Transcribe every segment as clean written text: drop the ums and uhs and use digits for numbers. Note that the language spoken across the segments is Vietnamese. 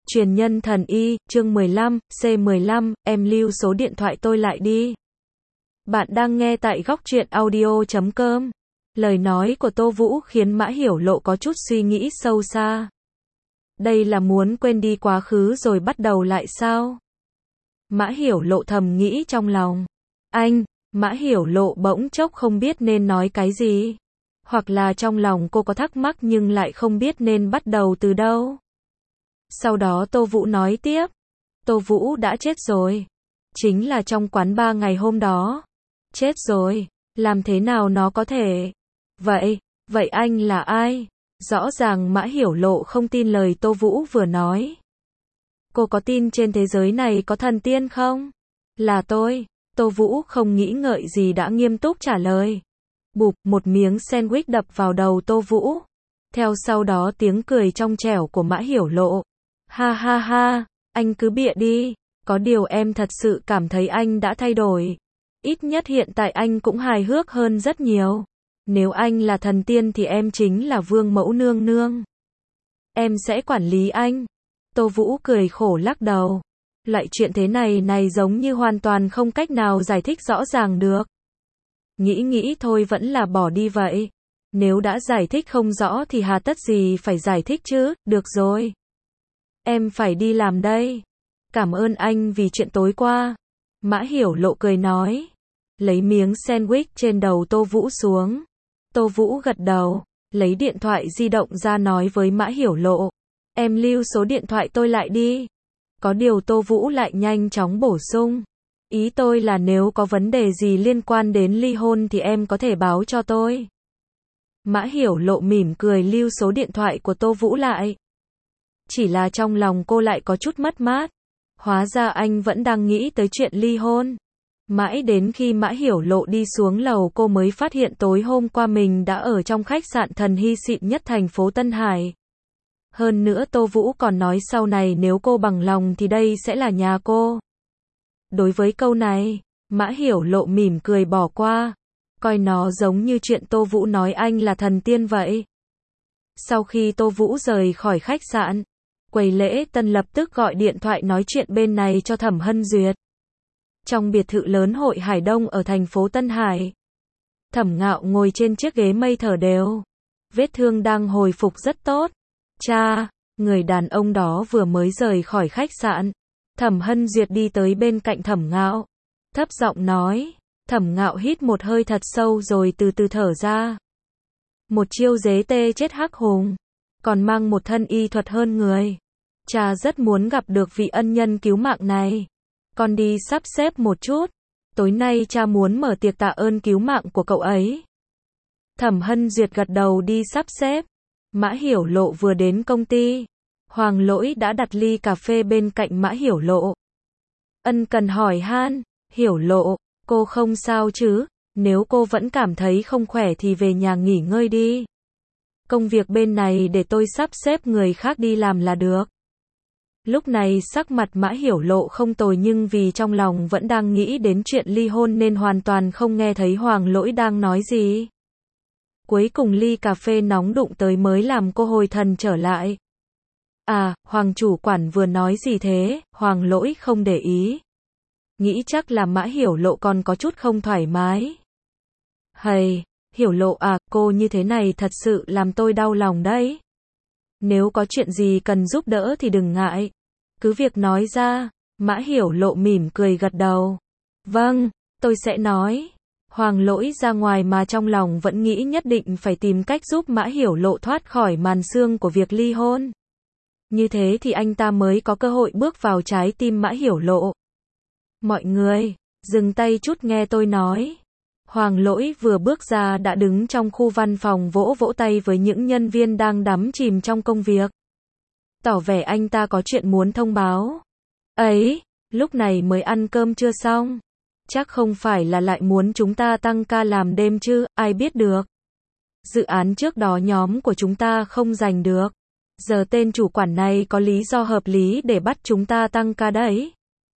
Truyền nhân thần y, chương 15, C15, em lưu số điện thoại tôi lại đi. Bạn đang nghe tại góc truyện audio.com. Lời nói của Tô Vũ khiến Mã Hiểu Lộ có chút suy nghĩ sâu xa. Đây là muốn quên đi quá khứ rồi bắt đầu lại sao? Mã Hiểu Lộ thầm nghĩ trong lòng. Mã Hiểu Lộ bỗng chốc không biết nên nói cái gì. Hoặc là trong lòng cô có thắc mắc nhưng lại không biết nên bắt đầu từ đâu. Sau đó Tô Vũ nói tiếp. Tô Vũ đã chết rồi. Chính là trong quán bar ngày hôm đó. Chết rồi. Làm thế nào nó có thể? Vậy anh là ai? Rõ ràng Mã Hiểu Lộ không tin lời Tô Vũ vừa nói. Cô có tin trên thế giới này có thần tiên không? Là tôi. Tô Vũ không nghĩ ngợi gì đã nghiêm túc trả lời. Bụp, một miếng sandwich đập vào đầu Tô Vũ. Theo sau đó tiếng cười trong trẻo của Mã Hiểu Lộ. Ha ha ha, anh cứ bịa đi. Có điều em thật sự cảm thấy anh đã thay đổi. Ít nhất hiện tại anh cũng hài hước hơn rất nhiều. Nếu anh là thần tiên thì em chính là vương mẫu nương nương. Em sẽ quản lý anh. Tô Vũ cười khổ lắc đầu. Loại chuyện thế này giống như hoàn toàn không cách nào giải thích rõ ràng được. Nghĩ thôi vẫn là bỏ đi vậy. Nếu đã giải thích không rõ thì hà tất gì phải giải thích chứ, được rồi. Em phải đi làm đây. Cảm ơn anh vì chuyện tối qua. Mã Hiểu Lộ cười nói. Lấy miếng sandwich trên đầu Tô Vũ xuống. Tô Vũ gật đầu, lấy điện thoại di động ra nói với Mã Hiểu Lộ. Em lưu số điện thoại tôi lại đi. Có điều Tô Vũ lại nhanh chóng bổ sung. Ý tôi là nếu có vấn đề gì liên quan đến ly hôn thì em có thể báo cho tôi. Mã Hiểu Lộ mỉm cười lưu số điện thoại của Tô Vũ lại. Chỉ là trong lòng cô lại có chút mất mát. Hóa ra anh vẫn đang nghĩ tới chuyện ly hôn. Mãi đến khi Mã Hiểu Lộ đi xuống lầu cô mới phát hiện tối hôm qua mình đã ở trong khách sạn thần hy xịn nhất thành phố Tân Hải. Hơn nữa Tô Vũ còn nói sau này nếu cô bằng lòng thì đây sẽ là nhà cô. Đối với câu này, Mã Hiểu Lộ mỉm cười bỏ qua. Coi nó giống như chuyện Tô Vũ nói anh là thần tiên vậy. Sau khi Tô Vũ rời khỏi khách sạn, quầy lễ tân lập tức gọi điện thoại nói chuyện bên này cho Thẩm Hân Duyệt. Trong biệt thự lớn Hội Hải Đông ở thành phố Tân Hải, Thẩm Ngạo ngồi trên chiếc ghế mây thở đều. Vết thương đang hồi phục rất tốt. Cha, người đàn ông đó vừa mới rời khỏi khách sạn. Thẩm Hân Duyệt đi tới bên cạnh Thẩm Ngạo. Thấp giọng nói. Thẩm Ngạo hít một hơi thật sâu rồi từ từ thở ra. Một chiêu dế tê chết hắc hùng. Còn mang một thân y thuật hơn người. Cha rất muốn gặp được vị ân nhân cứu mạng này. Con đi sắp xếp một chút. Tối nay cha muốn mở tiệc tạ ơn cứu mạng của cậu ấy. Thẩm Hân Duyệt gật đầu đi sắp xếp. Mã Hiểu Lộ vừa đến công ty. Hoàng Lỗi đã đặt ly cà phê bên cạnh Mã Hiểu Lộ. Ân cần hỏi han. Hiểu Lộ, cô không sao chứ? Nếu cô vẫn cảm thấy không khỏe thì về nhà nghỉ ngơi đi. Công việc bên này để tôi sắp xếp người khác đi làm là được. Lúc này sắc mặt Mã Hiểu Lộ không tồi nhưng vì trong lòng vẫn đang nghĩ đến chuyện ly hôn nên hoàn toàn không nghe thấy Hoàng Lỗi đang nói gì. Cuối cùng ly cà phê nóng đụng tới mới làm cô hồi thần trở lại. À, Hoàng chủ quản vừa nói gì thế? Hoàng Lỗi không để ý. Nghĩ chắc là Mã Hiểu Lộ còn có chút không thoải mái. Hiểu Lộ à, cô như thế này thật sự làm tôi đau lòng đấy. Nếu có chuyện gì cần giúp đỡ thì đừng ngại. Cứ việc nói ra. Mã Hiểu Lộ mỉm cười gật đầu. Vâng, tôi sẽ nói. Hoàng Lỗi ra ngoài mà trong lòng vẫn nghĩ nhất định phải tìm cách giúp Mã Hiểu Lộ thoát khỏi màn xương của việc ly hôn. Như thế thì anh ta mới có cơ hội bước vào trái tim Mã Hiểu Lộ. Mọi người, dừng tay chút nghe tôi nói. Hoàng Lỗi vừa bước ra đã đứng trong khu văn phòng vỗ vỗ tay với những nhân viên đang đắm chìm trong công việc. Tỏ vẻ anh ta có chuyện muốn thông báo. Ấy, lúc này mới ăn cơm chưa xong. Chắc không phải là lại muốn chúng ta tăng ca làm đêm chứ, ai biết được. Dự án trước đó nhóm của chúng ta không giành được. Giờ tên chủ quản này có lý do hợp lý để bắt chúng ta tăng ca đấy.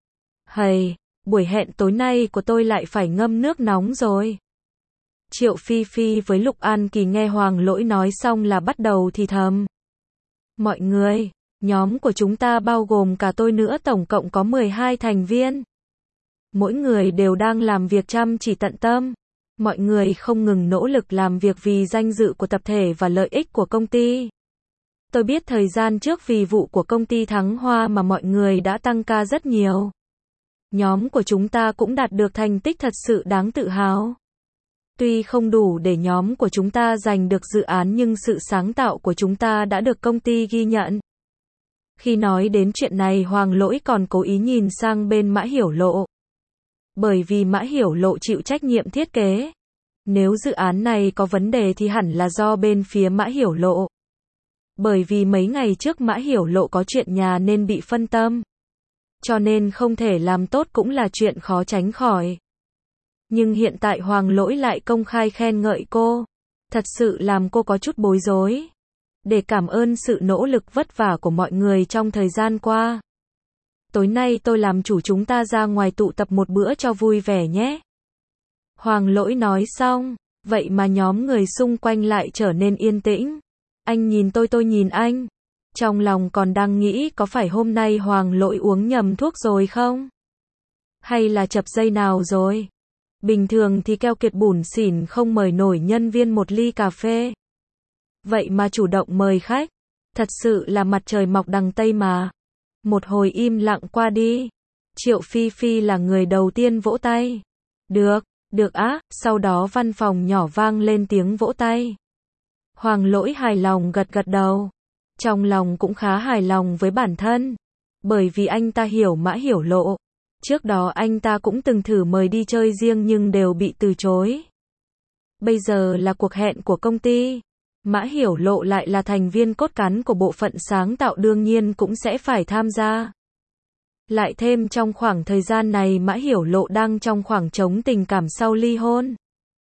Buổi hẹn tối nay của tôi lại phải ngâm nước nóng rồi. Triệu Phi Phi với Lục An Kỳ nghe Hoàng Lỗi nói xong là bắt đầu thì thầm. Mọi người, Nhóm của chúng ta bao gồm cả tôi nữa, tổng cộng có 12 thành viên. Mỗi người đều đang làm việc chăm chỉ tận tâm. Mọi người không ngừng nỗ lực làm việc vì danh dự của tập thể và lợi ích của công ty. Tôi biết thời gian trước vì vụ của công ty Thắng Hoa mà mọi người đã tăng ca rất nhiều. Nhóm của chúng ta cũng đạt được thành tích thật sự đáng tự hào. Tuy không đủ để nhóm của chúng ta giành được dự án nhưng sự sáng tạo của chúng ta đã được công ty ghi nhận. Khi nói đến chuyện này, Hoàng Lỗi còn cố ý nhìn sang bên Mã Hiểu Lộ. Bởi vì Mã Hiểu Lộ chịu trách nhiệm thiết kế. Nếu dự án này có vấn đề thì hẳn là do bên phía Mã Hiểu Lộ. Bởi vì mấy ngày trước Mã Hiểu Lộ có chuyện nhà nên bị phân tâm. Cho nên không thể làm tốt cũng là chuyện khó tránh khỏi. Nhưng hiện tại Hoàng Lỗi lại công khai khen ngợi cô. Thật sự làm cô có chút bối rối. Để cảm ơn sự nỗ lực vất vả của mọi người trong thời gian qua. Tối nay tôi làm chủ, chúng ta ra ngoài tụ tập một bữa cho vui vẻ nhé. Hoàng Lỗi nói xong, vậy mà nhóm người xung quanh lại trở nên yên tĩnh. Anh nhìn tôi nhìn anh. Trong lòng còn đang nghĩ có phải hôm nay Hoàng Lỗi uống nhầm thuốc rồi không? Hay là chập dây nào rồi? Bình thường thì keo kiệt bủn xỉn không mời nổi nhân viên một ly cà phê. Vậy mà chủ động mời khách. Thật sự là mặt trời mọc đằng Tây mà. Một hồi im lặng qua đi. Triệu Phi Phi là người đầu tiên vỗ tay. Được á, sau đó văn phòng nhỏ vang lên tiếng vỗ tay. Hoàng Lỗi hài lòng gật gật đầu. Trong lòng cũng khá hài lòng với bản thân. Bởi vì anh ta hiểu Mã Hiểu Lộ. Trước đó anh ta cũng từng thử mời đi chơi riêng nhưng đều bị từ chối. Bây giờ là cuộc hẹn của công ty. Mã Hiểu Lộ lại là thành viên cốt cán của bộ phận sáng tạo, đương nhiên cũng sẽ phải tham gia. Lại thêm trong khoảng thời gian này Mã Hiểu Lộ đang trong khoảng trống tình cảm sau ly hôn.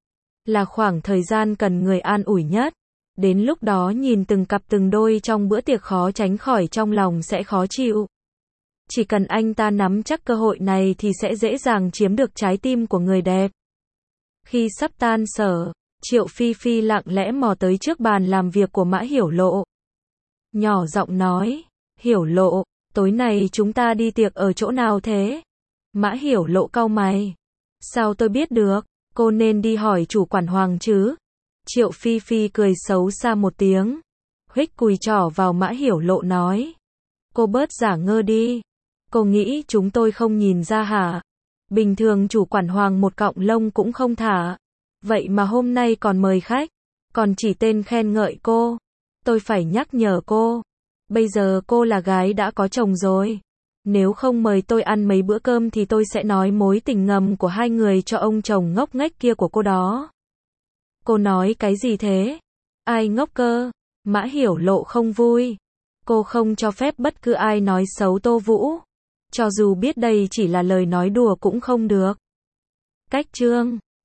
Là khoảng thời gian cần người an ủi nhất. Đến lúc đó nhìn từng cặp từng đôi trong bữa tiệc khó tránh khỏi trong lòng sẽ khó chịu. Chỉ cần anh ta nắm chắc cơ hội này thì sẽ dễ dàng chiếm được trái tim của người đẹp. Khi sắp tan sở, Triệu Phi Phi lặng lẽ mò tới trước bàn làm việc của Mã Hiểu Lộ. Nhỏ giọng nói, Hiểu Lộ, tối nay chúng ta đi tiệc ở chỗ nào thế? Mã Hiểu Lộ cau mày. Sao tôi biết được, cô nên đi hỏi chủ quản Hoàng chứ. Triệu Phi Phi cười xấu xa một tiếng. Huých cùi trỏ vào Mã Hiểu Lộ nói. Cô bớt giả ngơ đi. Cô nghĩ chúng tôi không nhìn ra hả? Bình thường chủ quản Hoàng một cọng lông cũng không thả. Vậy mà hôm nay còn mời khách. Còn chỉ tên khen ngợi cô. Tôi phải nhắc nhở cô. Bây giờ cô là gái đã có chồng rồi. Nếu không mời tôi ăn mấy bữa cơm thì tôi sẽ nói mối tình ngầm của hai người cho ông chồng ngốc nghếch kia của cô đó. Cô nói cái gì thế? Ai ngốc cơ? Mã Hiểu Lộ không vui. Cô không cho phép bất cứ ai nói xấu Tô Vũ. Cho dù biết đây chỉ là lời nói đùa cũng không được. Cách chương